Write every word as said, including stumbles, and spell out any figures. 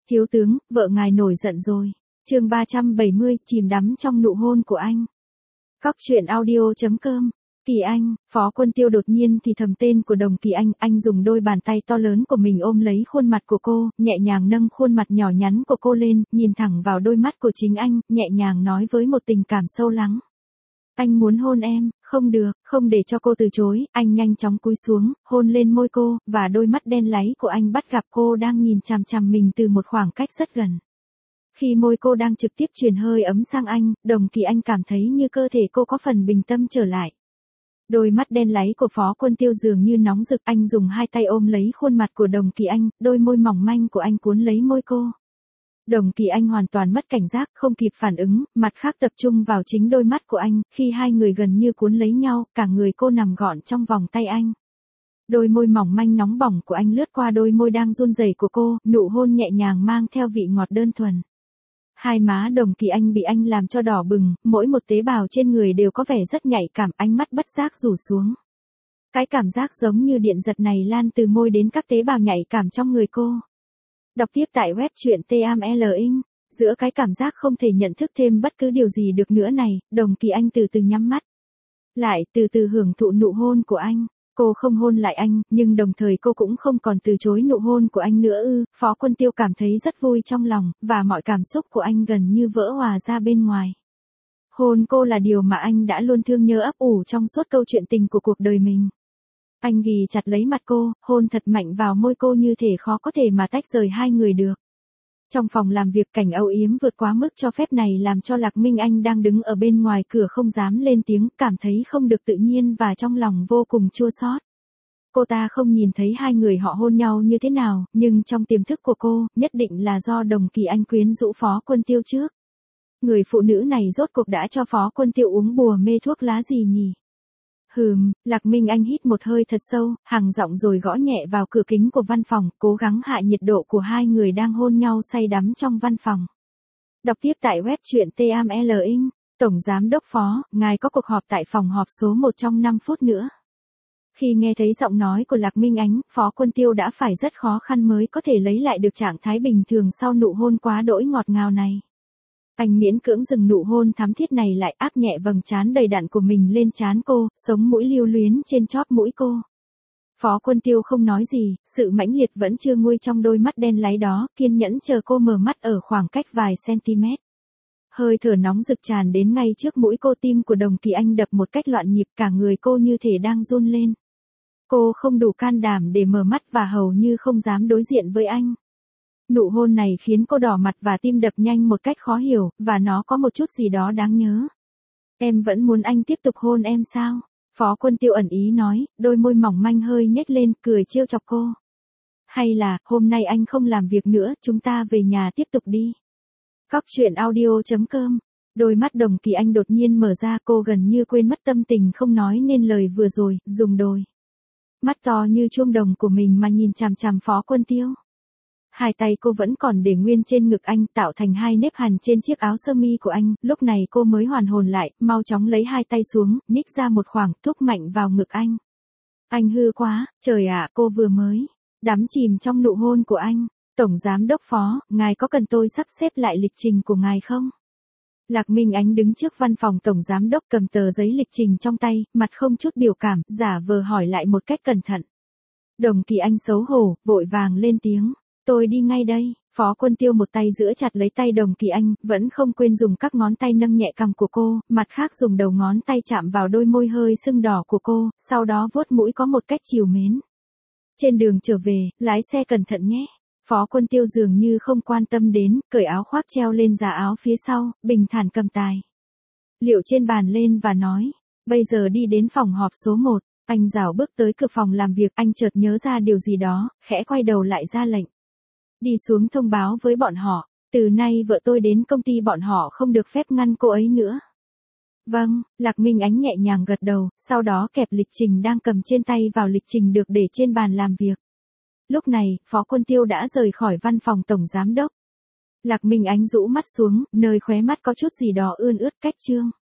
Thiếu tướng, vợ ngài nổi giận rồi. Chương ba trăm bảy mươi, chìm đắm trong nụ hôn của anh. Cóc truyện audio chấm com. Kỳ Anh, Phó Quân Tiêu đột nhiên thì thầm tên của Đồng Kỳ Anh, anh dùng đôi bàn tay to lớn của mình ôm lấy khuôn mặt của cô, nhẹ nhàng nâng khuôn mặt nhỏ nhắn của cô lên, nhìn thẳng vào đôi mắt của chính anh, nhẹ nhàng nói với một tình cảm sâu lắng. Anh muốn hôn em, không được, không để cho cô từ chối, anh nhanh chóng cúi xuống, hôn lên môi cô, và đôi mắt đen láy của anh bắt gặp cô đang nhìn chằm chằm mình từ một khoảng cách rất gần. Khi môi cô đang trực tiếp truyền hơi ấm sang anh, Đồng Kỳ Anh cảm thấy như cơ thể cô có phần bình tâm trở lại. Đôi mắt đen láy của Phó Quân Tiêu dường như nóng rực, anh dùng hai tay ôm lấy khuôn mặt của Đồng Kỳ Anh, đôi môi mỏng manh của anh cuốn lấy môi cô. Đồng Kỳ Anh hoàn toàn mất cảnh giác, không kịp phản ứng, mặt khác tập trung vào chính đôi mắt của anh, khi hai người gần như cuốn lấy nhau, cả người cô nằm gọn trong vòng tay anh. Đôi môi mỏng manh nóng bỏng của anh lướt qua đôi môi đang run rẩy của cô, nụ hôn nhẹ nhàng mang theo vị ngọt đơn thuần. Hai má Đồng Kỳ Anh bị anh làm cho đỏ bừng, mỗi một tế bào trên người đều có vẻ rất nhạy cảm, ánh mắt bất giác rủ xuống. Cái cảm giác giống như điện giật này lan từ môi đến các tế bào nhạy cảm trong người cô. Đọc tiếp tại web truyện T A M L Inc. Giữa cái cảm giác không thể nhận thức thêm bất cứ điều gì được nữa này, Đồng Kỳ Anh từ từ nhắm mắt. Lại từ từ hưởng thụ nụ hôn của anh. Cô không hôn lại anh, nhưng đồng thời cô cũng không còn từ chối nụ hôn của anh nữa ư. Phó Quân Tiêu cảm thấy rất vui trong lòng, và mọi cảm xúc của anh gần như vỡ hòa ra bên ngoài. Hôn cô là điều mà anh đã luôn thương nhớ ấp ủ trong suốt câu chuyện tình của cuộc đời mình. Anh ghì chặt lấy mặt cô, hôn thật mạnh vào môi cô như thể khó có thể mà tách rời hai người được. Trong phòng làm việc, cảnh âu yếm vượt quá mức cho phép này làm cho Lạc Minh Anh đang đứng ở bên ngoài cửa không dám lên tiếng, cảm thấy không được tự nhiên và trong lòng vô cùng chua xót. Cô ta không nhìn thấy hai người họ hôn nhau như thế nào, nhưng trong tiềm thức của cô, nhất định là do Đồng Kỳ Anh quyến rũ Phó Quân Tiêu trước. Người phụ nữ này rốt cuộc đã cho Phó Quân Tiêu uống bùa mê thuốc lá gì nhỉ? Hừm, Lạc Minh Anh hít một hơi thật sâu, hằng giọng rồi gõ nhẹ vào cửa kính của văn phòng, cố gắng hạ nhiệt độ của hai người đang hôn nhau say đắm trong văn phòng. Đọc tiếp tại web truyện T A M L Inc. Tổng Giám đốc Phó, ngài có cuộc họp tại phòng họp số một trong năm phút nữa. Khi nghe thấy giọng nói của Lạc Minh Ánh, Phó Quân Tiêu đã phải rất khó khăn mới có thể lấy lại được trạng thái bình thường sau nụ hôn quá đỗi ngọt ngào này. Anh miễn cưỡng dừng nụ hôn thắm thiết này lại, áp nhẹ vầng trán đầy đặn của mình lên trán cô, sống mũi lưu luyến trên chóp mũi cô. Phó Quân Tiêu không nói gì, sự mãnh liệt vẫn chưa nguôi trong đôi mắt đen láy đó, kiên nhẫn chờ cô mở mắt ở khoảng cách vài cm. Hơi thở nóng rực tràn đến ngay trước mũi cô, tim của Đồng Kỳ Anh đập một cách loạn nhịp, cả người cô như thể đang run lên. Cô không đủ can đảm để mở mắt và hầu như không dám đối diện với anh. Nụ hôn này khiến cô đỏ mặt và tim đập nhanh một cách khó hiểu, và nó có một chút gì đó đáng nhớ. Em vẫn muốn anh tiếp tục hôn em sao? Phó Quân Tiêu ẩn ý nói, đôi môi mỏng manh hơi nhếch lên, cười trêu chọc cô. Hay là, hôm nay anh không làm việc nữa, chúng ta về nhà tiếp tục đi. Cóc truyện audio chấm com. Đôi mắt Đồng Kỳ Anh đột nhiên mở ra, cô gần như quên mất tâm tình không nói nên lời vừa rồi, dùng đôi mắt to như chuông đồng của mình mà nhìn chằm chằm Phó Quân Tiêu. Hai tay cô vẫn còn để nguyên trên ngực anh, tạo thành hai nếp hằn trên chiếc áo sơ mi của anh, lúc này cô mới hoàn hồn lại, mau chóng lấy hai tay xuống, nhích ra một khoảng, thúc mạnh vào ngực anh. Anh hư quá, trời ạ, cô vừa mới đắm chìm trong nụ hôn của anh. Tổng Giám đốc Phó, ngài có cần tôi sắp xếp lại lịch trình của ngài không? Lạc Minh Ánh đứng trước văn phòng Tổng Giám đốc cầm tờ giấy lịch trình trong tay, mặt không chút biểu cảm, giả vờ hỏi lại một cách cẩn thận. Đồng Kỳ Anh xấu hổ, vội vàng lên tiếng. Tôi đi ngay đây. Phó Quân Tiêu một tay giữ chặt lấy tay Đồng Kỳ Anh, vẫn không quên dùng các ngón tay nâng nhẹ cằm của cô, mặt khác dùng đầu ngón tay chạm vào đôi môi hơi sưng đỏ của cô, sau đó vuốt mũi có một cách trìu mến. Trên đường trở về, lái xe cẩn thận nhé. Phó Quân Tiêu dường như không quan tâm đến, cởi áo khoác treo lên giá áo phía sau, bình thản cầm tài liệu trên bàn lên và nói, bây giờ đi đến phòng họp số một. Anh rảo bước tới cửa phòng làm việc, anh chợt nhớ ra điều gì đó, khẽ quay đầu lại ra lệnh. Đi xuống thông báo với bọn họ, từ nay vợ tôi đến công ty bọn họ không được phép ngăn cô ấy nữa. Vâng, Lạc Minh Ánh nhẹ nhàng gật đầu, sau đó kẹp lịch trình đang cầm trên tay vào lịch trình được để trên bàn làm việc. Lúc này, Phó Quân Tiêu đã rời khỏi văn phòng Tổng Giám đốc. Lạc Minh Ánh rũ mắt xuống, nơi khóe mắt có chút gì đó ươn ướt cách trương.